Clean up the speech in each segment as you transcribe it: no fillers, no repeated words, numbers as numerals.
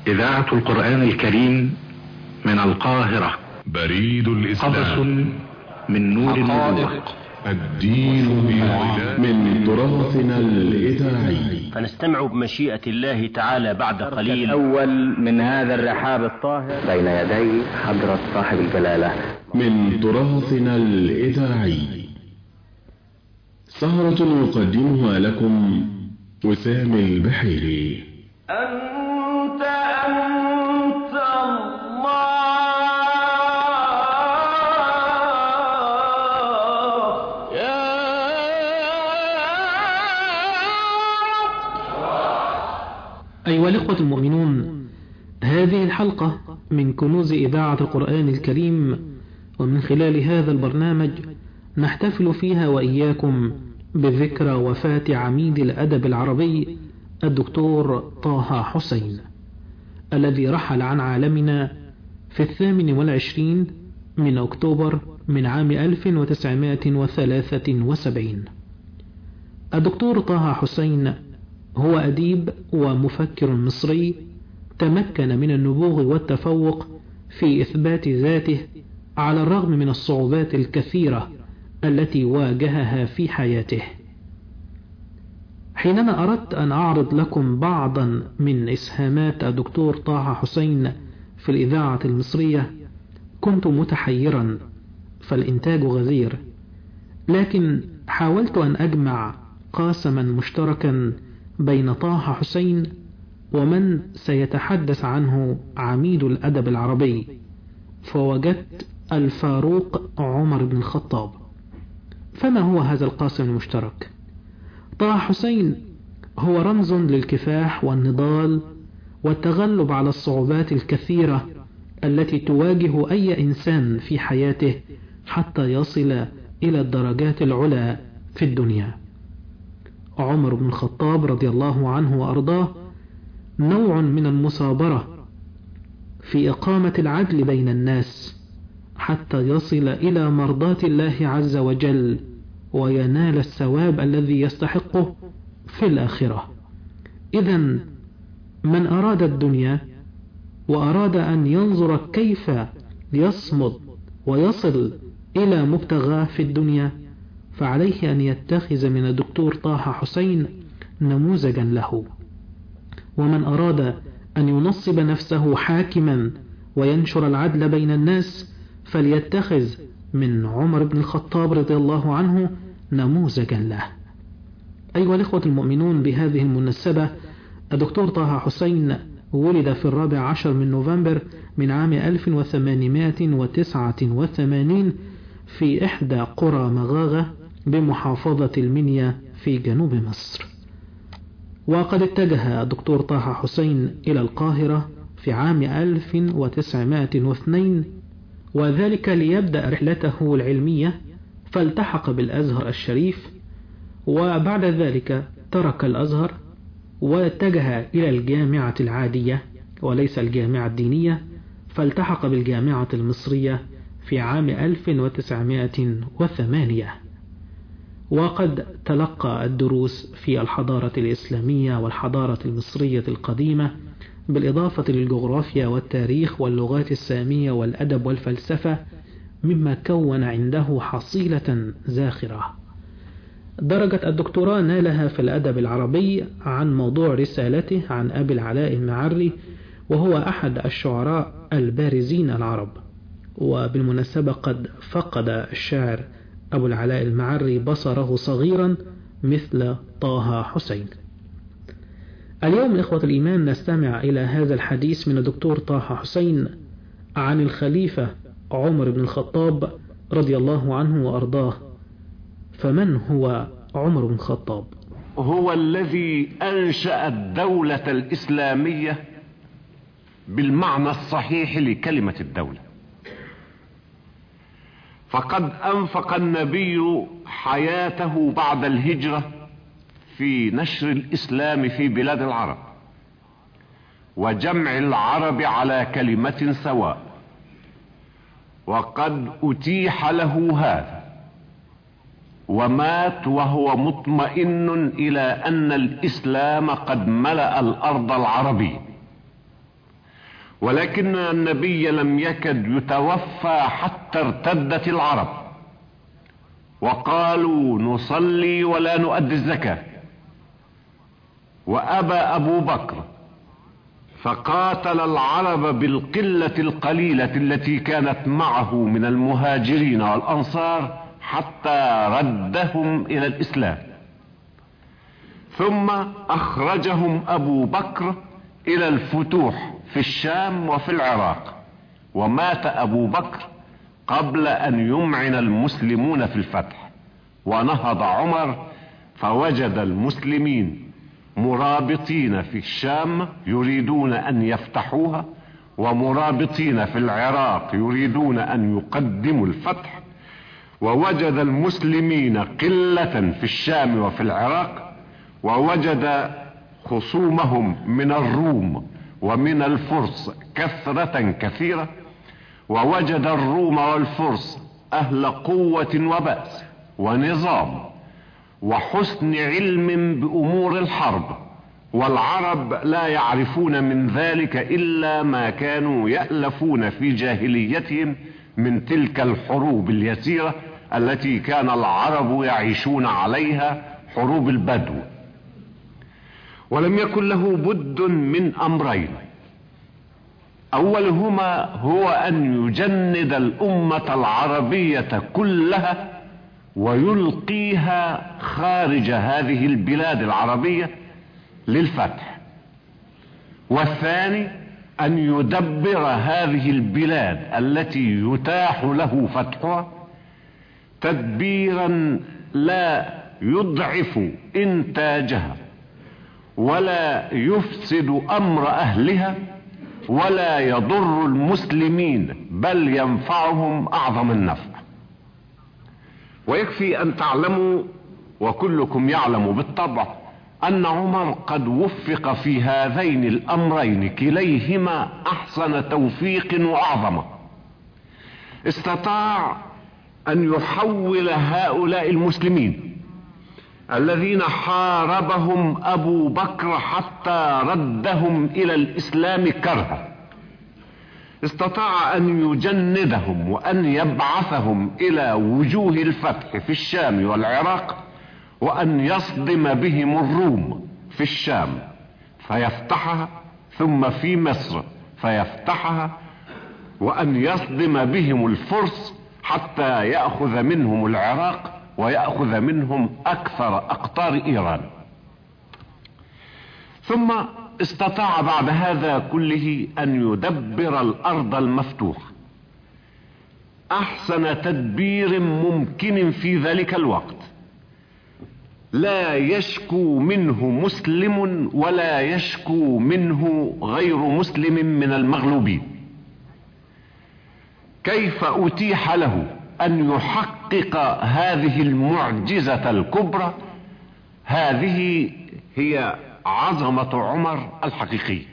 إذاعة القرآن الكريم من القاهرة. بريد الإسلام. قبس من نور النبوة. الدين من تراثنا الإذاعي. فنستمع بمشيئة الله تعالى بعد قليل الأول من هذا الرحاب الطاهر بين يدي حضرة صاحب الجلالة من تراثنا الإذاعي. سهرة يقدمها لكم وسام البحيري. أنت الله يا أيها الإخوة المؤمنون، هذه الحلقة من كنوز إذاعة القرآن الكريم، ومن خلال هذا البرنامج نحتفل فيها وإياكم بذكرى وفاة عميد الأدب العربي الدكتور طه حسين، الذي رحل عن عالمنا في 28 من أكتوبر من عام 1973. الدكتور طه حسين هو أديب ومفكر مصري تمكن من النبوغ والتفوق في إثبات ذاته على الرغم من الصعوبات الكثيرة التي واجهها في حياته. حينما أردت أن أعرض لكم بعضا من إسهامات الدكتور طه حسين في الإذاعة المصرية كنت متحيرا، فالإنتاج غزير، لكن حاولت أن أجمع قاسما مشتركا بين طه حسين ومن سيتحدث عنه عميد الأدب العربي، فوجدت الفاروق عمر بن الخطاب. فما هو هذا القاسم المشترك؟ طه حسين هو رمز للكفاح والنضال والتغلب على الصعوبات الكثيرة التي تواجه أي إنسان في حياته حتى يصل إلى الدرجات العلى في الدنيا. عمر بن الخطاب رضي الله عنه وأرضاه نوع من المصابرة في إقامة العدل بين الناس حتى يصل إلى مرضاة الله عز وجل وينال الثواب الذي يستحقه في الآخرة. إذن من أراد الدنيا وأراد أن ينظر كيف يصمد ويصل إلى مبتغاه في الدنيا فعليه أن يتخذ من الدكتور طه حسين نموذجا له. ومن أراد أن ينصب نفسه حاكما وينشر العدل بين الناس فليتخذ من عمر بن الخطاب رضي الله عنه نموذجا له. أيها الإخوة المؤمنون، بهذه المناسبة الدكتور طه حسين ولد في 14 من نوفمبر من عام 1889 في إحدى قرى مغاغة بمحافظة المنيا في جنوب مصر. وقد اتجه الدكتور طه حسين إلى القاهرة في عام 1902، وذلك ليبدأ رحلته العلمية، فالتحق بالأزهر الشريف، وبعد ذلك ترك الأزهر واتجه إلى الجامعة العادية وليس الجامعة الدينية، فالتحق بالجامعة المصرية في عام 1908. وقد تلقى الدروس في الحضارة الإسلامية والحضارة المصرية القديمة، بالإضافة للجغرافيا والتاريخ واللغات السامية والأدب والفلسفة، مما كون عنده حصيلة زاخرة. درجة الدكتوراه نالها في الأدب العربي عن موضوع رسالته عن أبي العلاء المعري، وهو أحد الشعراء البارزين العرب. وبالمناسبة قد فقد الشاعر أبو العلاء المعري بصره صغيرا مثل طه حسين. اليوم إخوة الإيمان نستمع إلى هذا الحديث من الدكتور طه حسين عن الخليفة عمر بن الخطاب رضي الله عنه وأرضاه. فمن هو عمر بن الخطاب؟ هو الذي أنشأ الدولة الإسلامية بالمعنى الصحيح لكلمة الدولة، فقد أنفق النبي حياته بعد الهجرة في نشر الإسلام في بلاد العرب وجمع العرب على كلمة سواء، وقد أتيح له هذا ومات وهو مطمئن إلى أن الإسلام قد ملأ الأرض العربية، ولكن النبي لم يكد يتوفى حتى ارتدت العرب وقالوا نصلي ولا نؤدي الزكاة، وأبى أبو بكر فقاتل العرب بالقلة القليلة التي كانت معه من المهاجرين والأنصار حتى ردهم إلى الإسلام، ثم أخرجهم أبو بكر إلى الفتوح في الشام وفي العراق، ومات أبو بكر قبل أن يمعن المسلمون في الفتح، ونهض عمر فوجد المسلمين مرابطين في الشام يريدون أن يفتحوها، ومرابطين في العراق يريدون أن يقدموا الفتح، ووجد المسلمين قلة في الشام وفي العراق، ووجد خصومهم من الروم ومن الفرس كثرة كثيرة، ووجد الروم والفرس أهل قوة وبأس ونظام وحسن علم بأمور الحرب، والعرب لا يعرفون من ذلك إلا ما كانوا يألفون في جاهليتهم من تلك الحروب اليسيرة التي كان العرب يعيشون عليها، حروب البدو. ولم يكن له بد من أمرين، أولهما هو أن يجند الأمة العربية كلها ويلقيها خارج هذه البلاد العربية للفتح، والثاني أن يدبر هذه البلاد التي يتاح له فتحها تدبيرا لا يضعف إنتاجها ولا يفسد أمر أهلها ولا يضر المسلمين، بل ينفعهم أعظم النفع. ويكفي أن تعلموا، وكلكم يعلم بالطبع، أن عمر قد وفق في هذين الأمرين كليهما أحسن توفيق وأعظم. استطاع أن يحول هؤلاء المسلمين الذين حاربهم أبو بكر حتى ردهم إلى الإسلام كرها، استطاع أن يجندهم وأن يبعثهم إلى وجوه الفتح في الشام والعراق، وأن يصدم بهم الروم في الشام فيفتحها، ثم في مصر فيفتحها، وأن يصدم بهم الفرس حتى يأخذ منهم العراق ويأخذ منهم أكثر أقطار إيران. ثم استطاع بعد هذا كله أن يدبر الأرض المفتوحة أحسن تدبير ممكن في ذلك الوقت، لا يشكو منه مسلم ولا يشكو منه غير مسلم من المغلوبين. كيف أتيح له أن يحقق هذه المعجزة الكبرى؟ هذه هي عظمة عمر الحقيقية.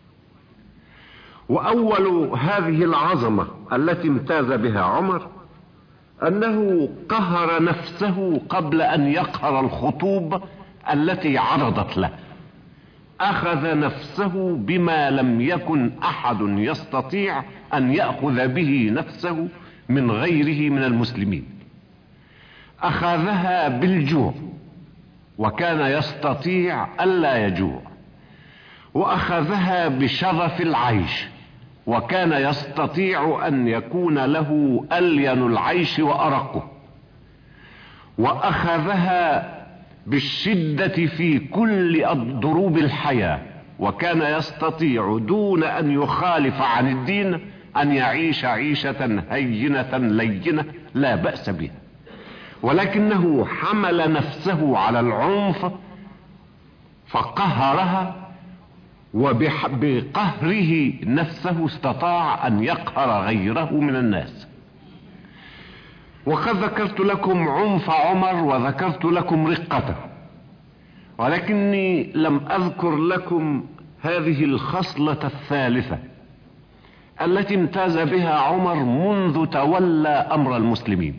وأول هذه العظمة التي امتاز بها عمر أنه قهر نفسه قبل أن يقهر الخطوب التي عرضت له. أخذ نفسه بما لم يكن أحد يستطيع أن يأخذ به نفسه من غيره من المسلمين. أخذها بالجوع، وكان يستطيع ألا يجوع، وأخذها بشرف العيش، وكان يستطيع أن يكون له ألين العيش وأرقه، وأخذها بالشدة في كل ضروب الحياة، وكان يستطيع دون أن يخالف عن الدين أن يعيش عيشة هينة لينة لا بأس بها، ولكنه حمل نفسه على العنف فقهرها، وبقهره نفسه استطاع أن يقهر غيره من الناس. وقد ذكرت لكم عنف عمر وذكرت لكم رقته، ولكني لم أذكر لكم هذه الخصلة الثالثة التي امتاز بها عمر منذ تولى أمر المسلمين.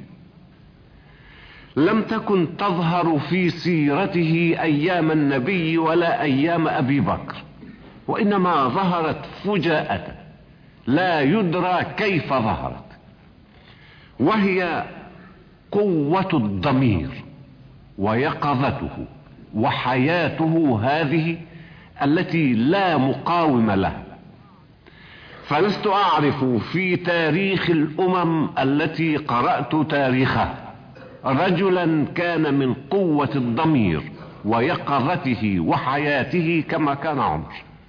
لم تكن تظهر في سيرته أيام النبي ولا أيام أبي بكر، وإنما ظهرت فجاءة لا يدرى كيف ظهرت، وهي قوة الضمير ويقظته وحياته هذه التي لا مقاوم لها. فلست أعرف في تاريخ الأمم التي قرأت تاريخها رجلا كان من قوة الضمير ويقظته وحياته كما كان عمر.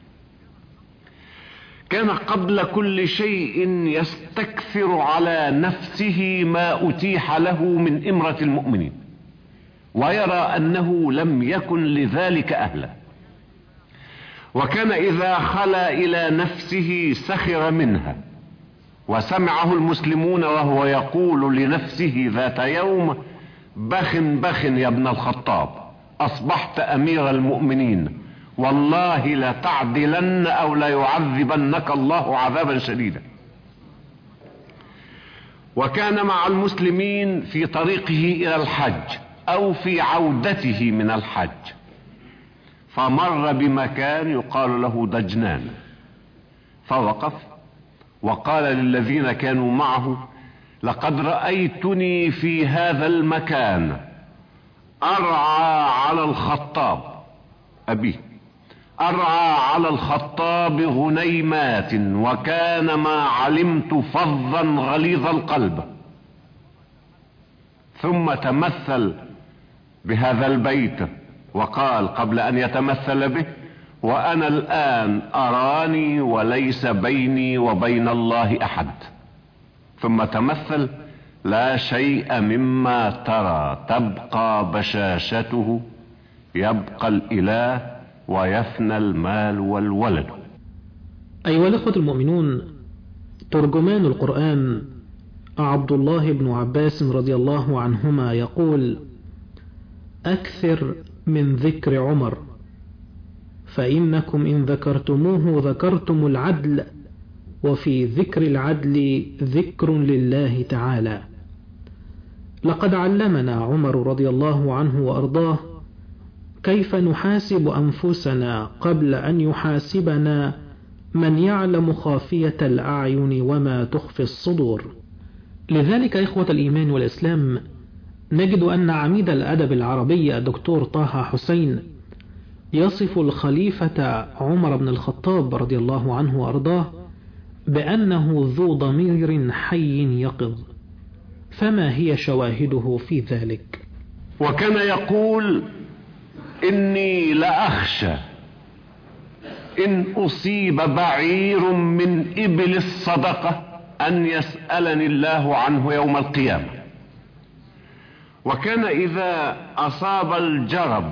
كان قبل كل شيء يستكثر على نفسه ما أتيح له من إمرة المؤمنين، ويرى أنه لم يكن لذلك أهلا، وكان إذا خلا إلى نفسه سخر منها. وسمعه المسلمون وهو يقول لنفسه ذات يوم: بخ بخ يا ابن الخطاب، أصبحت أمير المؤمنين، والله لتعدلن أو ليعذبنك الله عذابا شديدا. وكان مع المسلمين في طريقه إلى الحج أو في عودته من الحج، فمر بمكان يقال له دجنان، فوقف وقال للذين كانوا معه: لقد رأيتني في هذا المكان أرعى على الخطاب أبيه، أرعى على الخطاب غنيمات، وكان ما علمت فظا غليظ القلب. ثم تمثل بهذا البيت وقال قبل أن يتمثل به: وأنا الآن أراني وليس بيني وبين الله أحد. ثم تمثل: لا شيء مما ترى تبقى بشاشته، يبقى الإله ويفنى المال والولد. أيها الأخوة المؤمنون، ترجمان القرآن عبد الله بن عباس رضي الله عنهما يقول: أكثر من ذكر عمر، فإنكم إن ذكرتموه ذكرتم العدل، وفي ذكر العدل ذكر لله تعالى. لقد علمنا عمر رضي الله عنه وأرضاه كيف نحاسب أنفسنا قبل أن يحاسبنا من يعلم خافية الأعين وما تخفي الصدور. لذلك إخوة الإيمان والإسلام، نجد أن عميد الأدب العربي الدكتور طه حسين يصف الخليفة عمر بن الخطاب رضي الله عنه وأرضاه بأنه ذو ضمير حي يقظ، فما هي شواهده في ذلك؟ وكان يقول: إني لأخشى إن أصيب بعير من إبل الصدقة أن يسألني الله عنه يوم القيامة. وكان إذا أصاب الجرب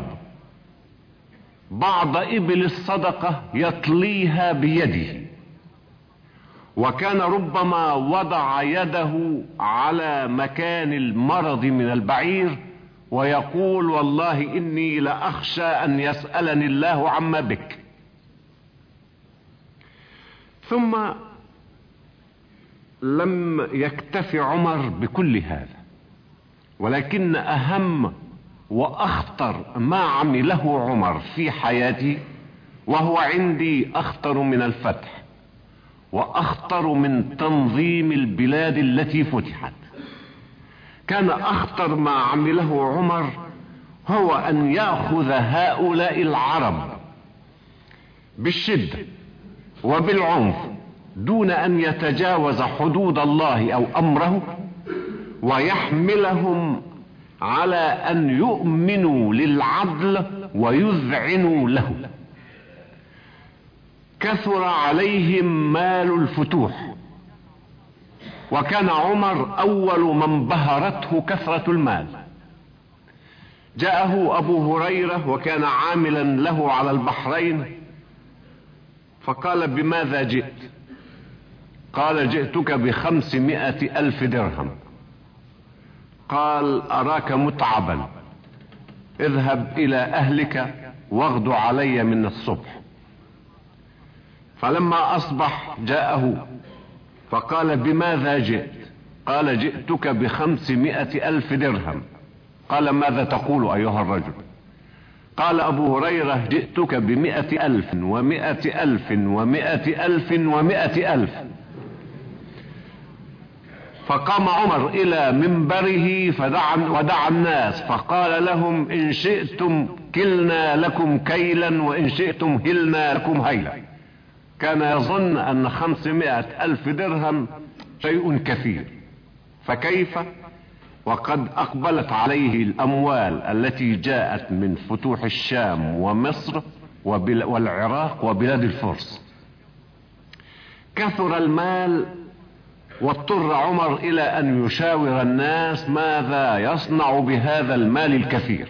بعض إبل الصدقة يطليها بيده، وكان ربما وضع يده على مكان المرض من البعير ويقول: والله إني لأخشى أن يسألني الله عما بك. ثم لم يكتف عمر بكل هذا، ولكن أهم وأخطر ما عمله عمر في حياته، وهو عندي أخطر من الفتح وأخطر من تنظيم البلاد التي فتحت، كان أخطر ما عمله عمر هو أن يأخذ هؤلاء العرب بالشدة وبالعنف دون أن يتجاوز حدود الله أو أمره، ويحملهم على أن يؤمنوا للعدل ويذعنوا له. كثر عليهم مال الفتوح، وكان عمر أول من بهرته كثرة المال. جاءه أبو هريرة وكان عاملا له على البحرين، فقال: بماذا جئت؟ قال: جئتك ب500,000 درهم. قال: أراك متعبا، اذهب إلى أهلك واغد علي من الصبح. فلما أصبح جاءه فقال: بماذا جئت؟ قال: جئتك ب500,000 درهم. قال: ماذا تقول أيها الرجل؟ قال أبو هريرة: جئتك ب100,000 و100,000 و100,000 و100,000. فقام عمر إلى منبره ودعا الناس فقال لهم: إن شئتم كلنا لكم كيلا وإن شئتم هلنا لكم هيلا. كان يظن أن 500,000 درهم شيء كثير، فكيف وقد أقبلت عليه الأموال التي جاءت من فتوح الشام ومصر والعراق وبلاد الفرس. كثر المال واضطر عمر إلى أن يشاور الناس ماذا يصنع بهذا المال الكثير،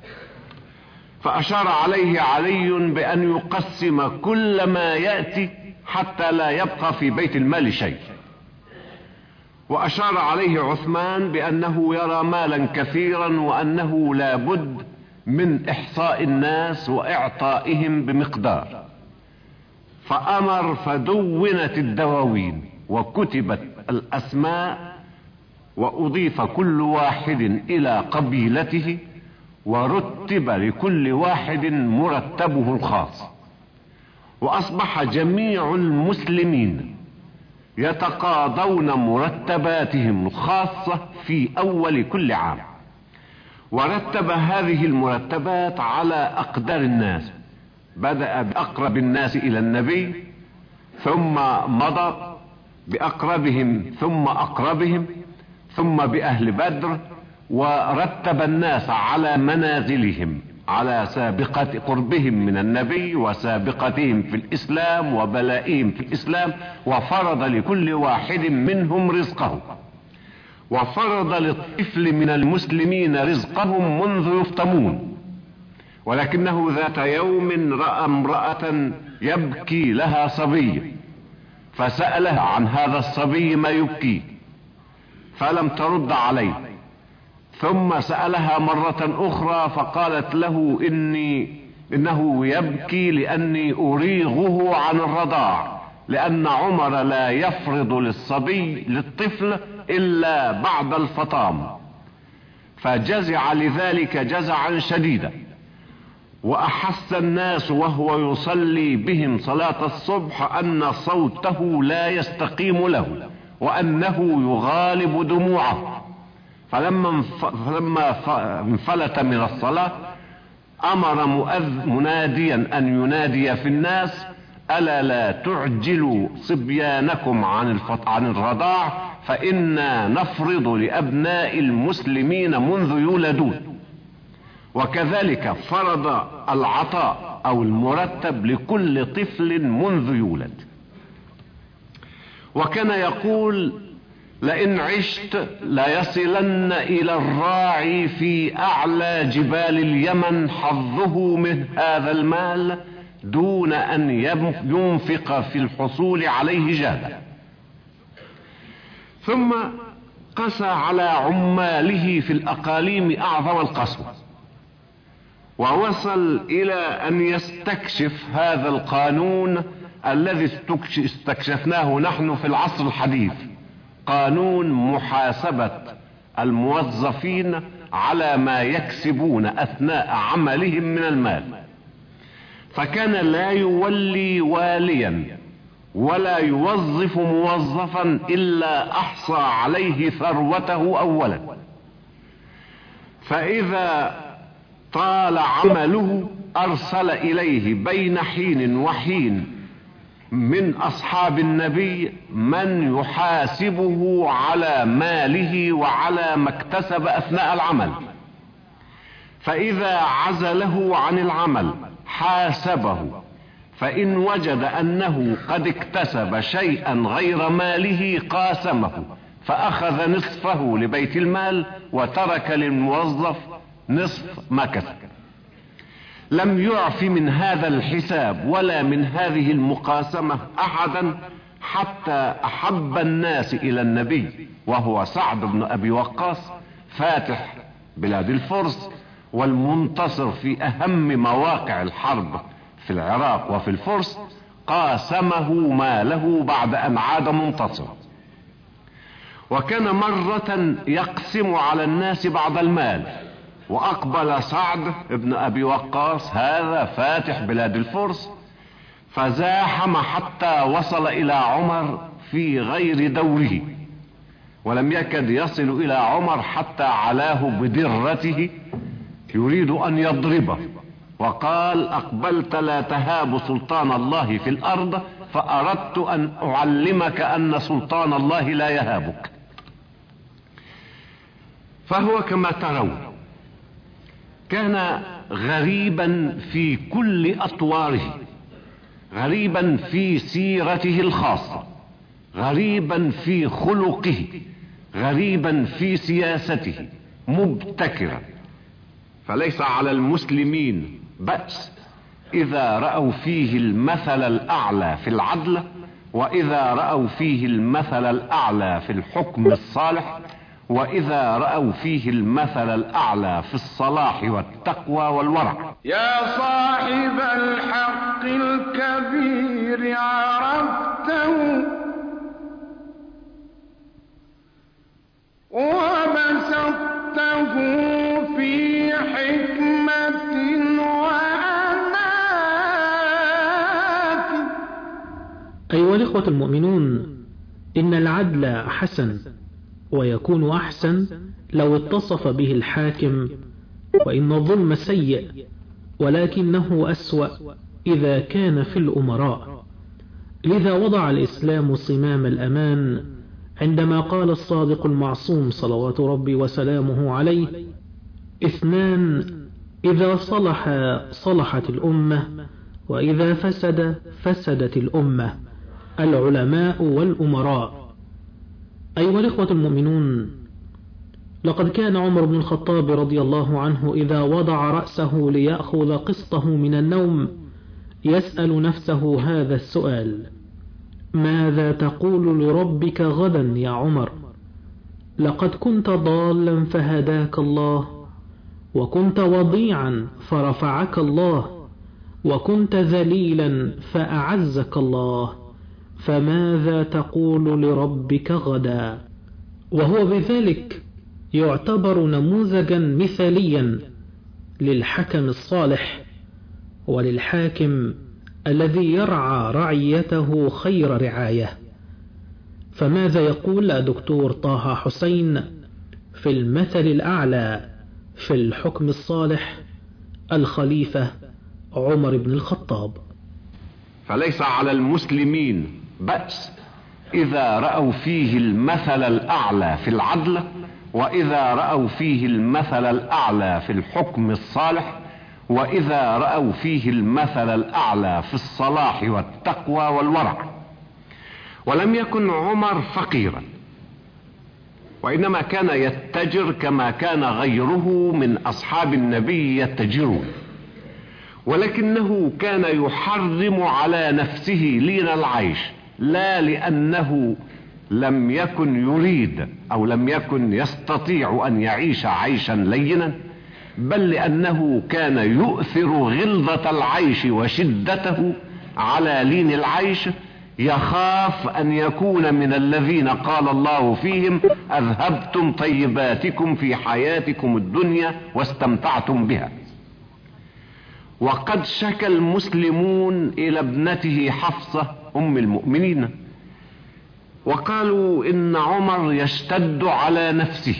فأشار عليه علي بأن يقسم كل ما يأتي حتى لا يبقى في بيت المال شيء، وأشار عليه عثمان بأنه يرى مالا كثيرا وأنه لا بد من إحصاء الناس وإعطائهم بمقدار، فأمر فدونت الدواوين وكتبت الأسماء وأضيف كل واحد إلى قبيلته ورتب لكل واحد مرتبه الخاص، وأصبح جميع المسلمين يتقاضون مرتباتهم الخاصة في أول كل عام، ورتب هذه المرتبات على أقدر الناس، بدأ بأقرب الناس إلى النبي ثم مضى بأقربهم ثم أقربهم ثم بأهل بدر، ورتب الناس على منازلهم على سابقة قربهم من النبي وسابقتهم في الإسلام وبلائهم في الإسلام، وفرض لكل واحد منهم رزقه، وفرض للطفل من المسلمين رزقهم منذ يفطمون. ولكنه ذات يوم رأى امرأة يبكي لها صبي، فسألها عن هذا الصبي ما يبكي فلم ترد عليه، ثم سألها مرة أخرى فقالت له إنه يبكي لأني أريغه عن الرضاع، لأن عمر لا يفرض للطفل إلا بعد الفطام، فجزع لذلك جزعا شديدا، وأحس الناس وهو يصلي بهم صلاة الصبح أن صوته لا يستقيم له وأنه يغالب دموعه، فلما انفلت من الصلاة أمر مناديا أن ينادي في الناس: ألا لا تعجلوا صبيانكم عن الرضاع فإنا نفرض لأبناء المسلمين منذ يولدون. وكذلك فرض العطاء أو المرتب لكل طفل منذ يولد. وكان يقول: لئن عشت ليصلن إلى الراعي في أعلى جبال اليمن حظه من هذا المال دون أن ينفق في الحصول عليه جهدا. ثم قسى على عماله في الأقاليم أعظم القسوة، ووصل إلى أن يستكشف هذا القانون الذي استكشفناه نحن في العصر الحديث، قانون محاسبة الموظفين على ما يكسبون أثناء عملهم من المال. فكان لا يولي واليا ولا يوظف موظفا إلا أحصى عليه ثروته أولا، فإذا طال عمله أرسل إليه بين حين وحين من أصحاب النبي من يحاسبه على ماله وعلى ما اكتسب أثناء العمل، فإذا عزله عن العمل حاسبه، فإن وجد أنه قد اكتسب شيئا غير ماله قاسمه، فأخذ نصفه لبيت المال وترك للموظف نصف ما كسب. لم يعف من هذا الحساب ولا من هذه المقاسمة أحدا حتى أحب الناس إلى النبي، وهو سعد بن أبي وقاص فاتح بلاد الفرس والمنتصر في أهم مواقع الحرب في العراق وفي الفرس، قاسمه ماله بعد أن عاد منتصر. وكان مرة يقسم على الناس بعض المال، وأقبل سعد بن أبي وقاص هذا فاتح بلاد الفرس فزاحم حتى وصل إلى عمر في غير دوره، ولم يكد يصل إلى عمر حتى علاه بدرته يريد أن يضربه، وقال: أقبلت لا تهاب سلطان الله في الأرض، فأردت أن أعلمك أن سلطان الله لا يهابك. فهو كما ترون كان غريبا في كل أطواره، غريبا في سيرته الخاصة، غريبا في خلقه، غريبا في سياسته، مبتكرا. فليس على المسلمين بأس إذا رأوا فيه المثل الأعلى في العدل، وإذا رأوا فيه المثل الأعلى في الحكم الصالح، وإذا رأوا فيه المثل الأعلى في الصلاح والتقوى والورع. يا صاحب الحق الكبير عرفته وبسطته في حكمة وأنات. أيها الإخوة المؤمنون، إن العدل حسن، ويكون أحسن لو اتصف به الحاكم، وإن الظلم سيء ولكنه أسوأ إذا كان في الأمراء. لذا وضع الإسلام صمام الأمان عندما قال الصادق المعصوم صلوات ربي وسلامه عليه: 2 إذا صلح صلحت الأمة، وإذا فسد فسدت الأمة: العلماء والأمراء. أيها الإخوة المؤمنون، لقد كان عمر بن الخطاب رضي الله عنه إذا وضع رأسه ليأخذ قسطه من النوم يسأل نفسه هذا السؤال: ماذا تقول لربك غدا يا عمر؟ لقد كنت ضالا فهداك الله، وكنت وضيعا فرفعك الله، وكنت ذليلا فأعزك الله، فماذا تقول لربك غدا؟ وهو بذلك يعتبر نموذجا مثاليا للحكم الصالح وللحاكم الذي يرعى رعيته خير رعاية. فماذا يقول الدكتور طه حسين في المثل الأعلى في الحكم الصالح؟ الخليفة عمر بن الخطاب: فليس على المسلمين بأس إذا رأوا فيه المثل الأعلى في العدل، وإذا رأوا فيه المثل الأعلى في الحكم الصالح، وإذا رأوا فيه المثل الأعلى في الصلاح والتقوى والورع. ولم يكن عمر فقيرا، وإنما كان يتجر كما كان غيره من أصحاب النبي يتجرون، ولكنه كان يحرم على نفسه لين العيش، لا لأنه لم يكن يريد أو لم يكن يستطيع أن يعيش عيشا لينا، بل لأنه كان يؤثر غلظة العيش وشدته على لين العيش، يخاف أن يكون من الذين قال الله فيهم: أذهبتم طيباتكم في حياتكم الدنيا واستمتعتم بها. وقد شكى المسلمون إلى ابنته حفصة أم المؤمنين، وقالوا إن عمر يشتد على نفسه،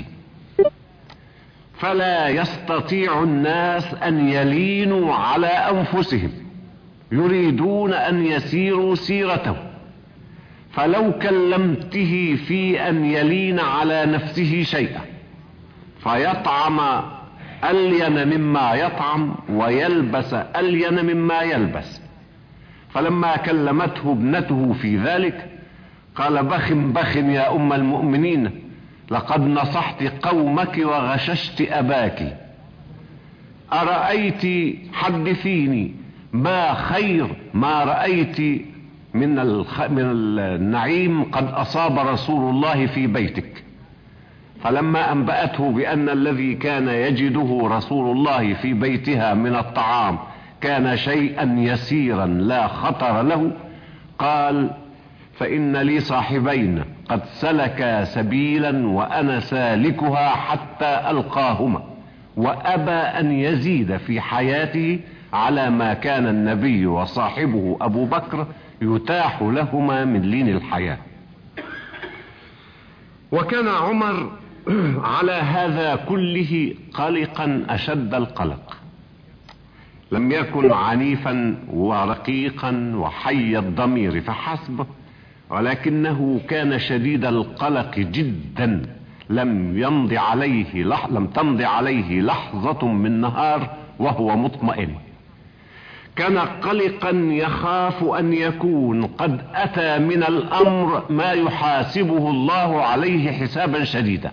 فلا يستطيع الناس أن يلينوا على أنفسهم، يريدون أن يسيروا سيرته، فلو كلمته في أن يلين على نفسه شيئا فيطعم ألين مما يطعم ويلبس ألين مما يلبس. فلما كلمته ابنته في ذلك قال: بخ بخ يا أم المؤمنين، لقد نصحت قومك وغششت أباك، أرأيت حدثيني ما خير ما رأيت من النعيم قد أصاب رسول الله في بيتك. فلما أنبأته بأن الذي كان يجده رسول الله في بيتها من الطعام كان شيئا يسيرا لا خطر له، قال: فإن لي صاحبين قد سلكا سبيلا وأنا سالكها حتى ألقاهما، وأبى أن يزيد في حياته على ما كان النبي وصاحبه أبو بكر يتاح لهما من لين الحياة. وكان عمر على هذا كله قلقا أشد القلق. لم يكن عنيفا ورقيقا وحي الضمير فحسب، ولكنه كان شديد القلق جدا. لم تمضي عليه لحظة من نهار وهو مطمئن. كان قلقا يخاف أن يكون قد أتى من الأمر ما يحاسبه الله عليه حسابا شديدا.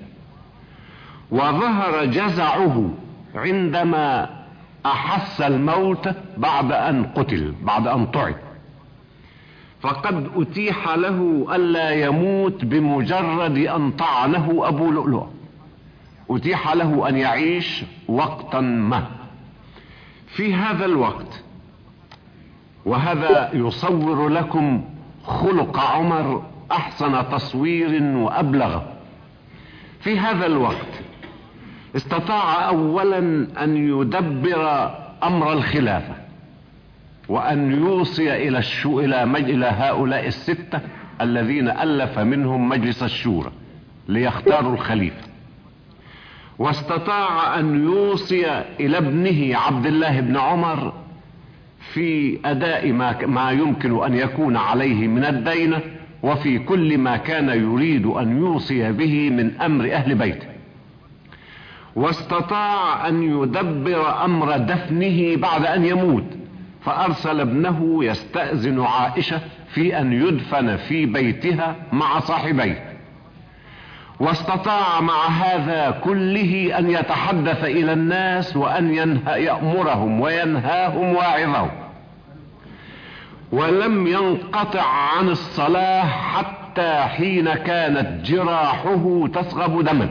وظهر جزعه عندما أحس الموت بعد أن قتل، بعد أن طعن. فقد أتيح له ألا يموت بمجرد أن طعنه أبو لؤلؤ، أتيح له أن يعيش وقتا ما. في هذا الوقت، وهذا يصور لكم خلق عمر أحسن تصوير وأبلغ، في هذا الوقت استطاع أولا أن يدبر أمر الخلافة، وأن يوصي إلى هؤلاء الستة الذين ألف منهم مجلس الشورى ليختاروا الخليفة. واستطاع أن يوصي إلى ابنه عبد الله بن عمر في أداء ما يمكن أن يكون عليه من الدين، وفي كل ما كان يريد أن يوصي به من أمر أهل بيته. واستطاع أن يدبر أمر دفنه بعد أن يموت، فأرسل ابنه يستأذن عائشة في أن يدفن في بيتها مع صاحبيه. واستطاع مع هذا كله أن يتحدث إلى الناس وأن يأمرهم وينهاهم واعظهم. ولم ينقطع عن الصلاة حتى حين كانت جراحه تسغب دما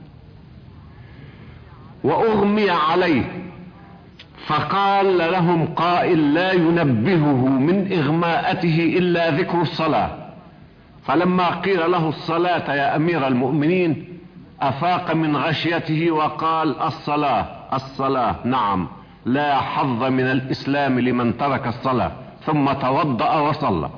وأغمي عليه، فقال لهم قائل لا ينبهه من إغماءته إلا ذكر الصلاة. فلما قيل له الصلاة يا أمير المؤمنين أفاق من غشيته وقال الصلاة الصلاة، نعم، لا حظ من الإسلام لمن ترك الصلاة، ثم توضأ وصلى.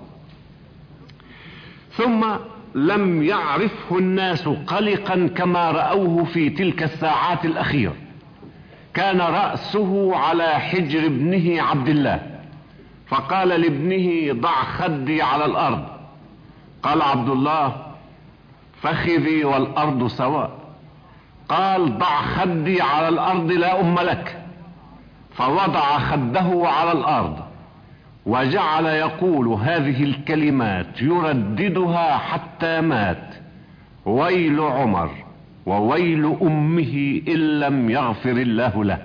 ثم لم يعرفه الناس قلقا كما رأوه في تلك الساعات الأخيرة. كان رأسه على حجر ابنه عبد الله، فقال لابنه ضع خدي على الأرض. قال عبد الله فخذي والأرض سواء. قال ضع خدي على الأرض لا أم لك. فوضع خده على الأرض وجعل يقول هذه الكلمات يرددها حتى مات: ويل عمر وويل أمه إن لم يغفر الله له،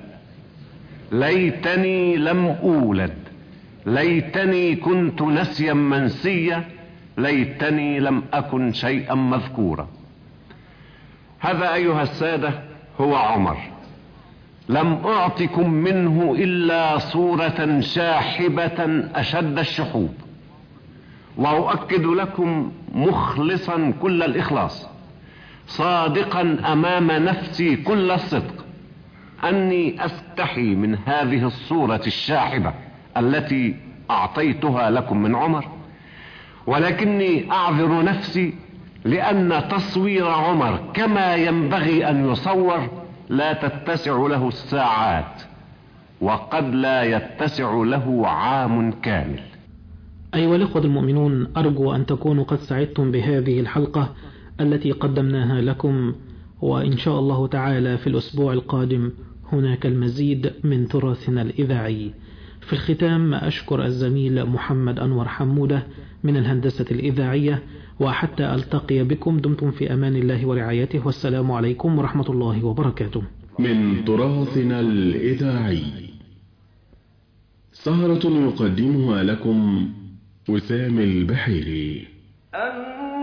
ليتني لم أولد، ليتني كنت نسيا منسيا، ليتني لم أكن شيئا مذكورا. هذا أيها السادة هو عمر. لم أعطكم منه إلا صورة شاحبة أشد الشحوب، وأؤكد لكم مخلصا كل الإخلاص، صادقا أمام نفسي كل الصدق، أني أستحي من هذه الصورة الشاحبة التي أعطيتها لكم من عمر، ولكني أعذر نفسي لأن تصوير عمر كما ينبغي أن يصور لا تتسع له الساعات، وقد لا يتسع له عام كامل. أيها الإخوة المؤمنون، أرجو أن تكونوا قد سعدتم بهذه الحلقة التي قدمناها لكم، وإن شاء الله تعالى في الأسبوع القادم هناك المزيد من تراثنا الإذاعي. في الختام أشكر الزميل محمد أنور حمودة من الهندسة الإذاعية، وحتى ألتقي بكم دمتم في أمان الله ورعايته، والسلام عليكم ورحمة الله وبركاته. من تراثنا الإذاعي سهرة يقدمها لكم وسام البحيري.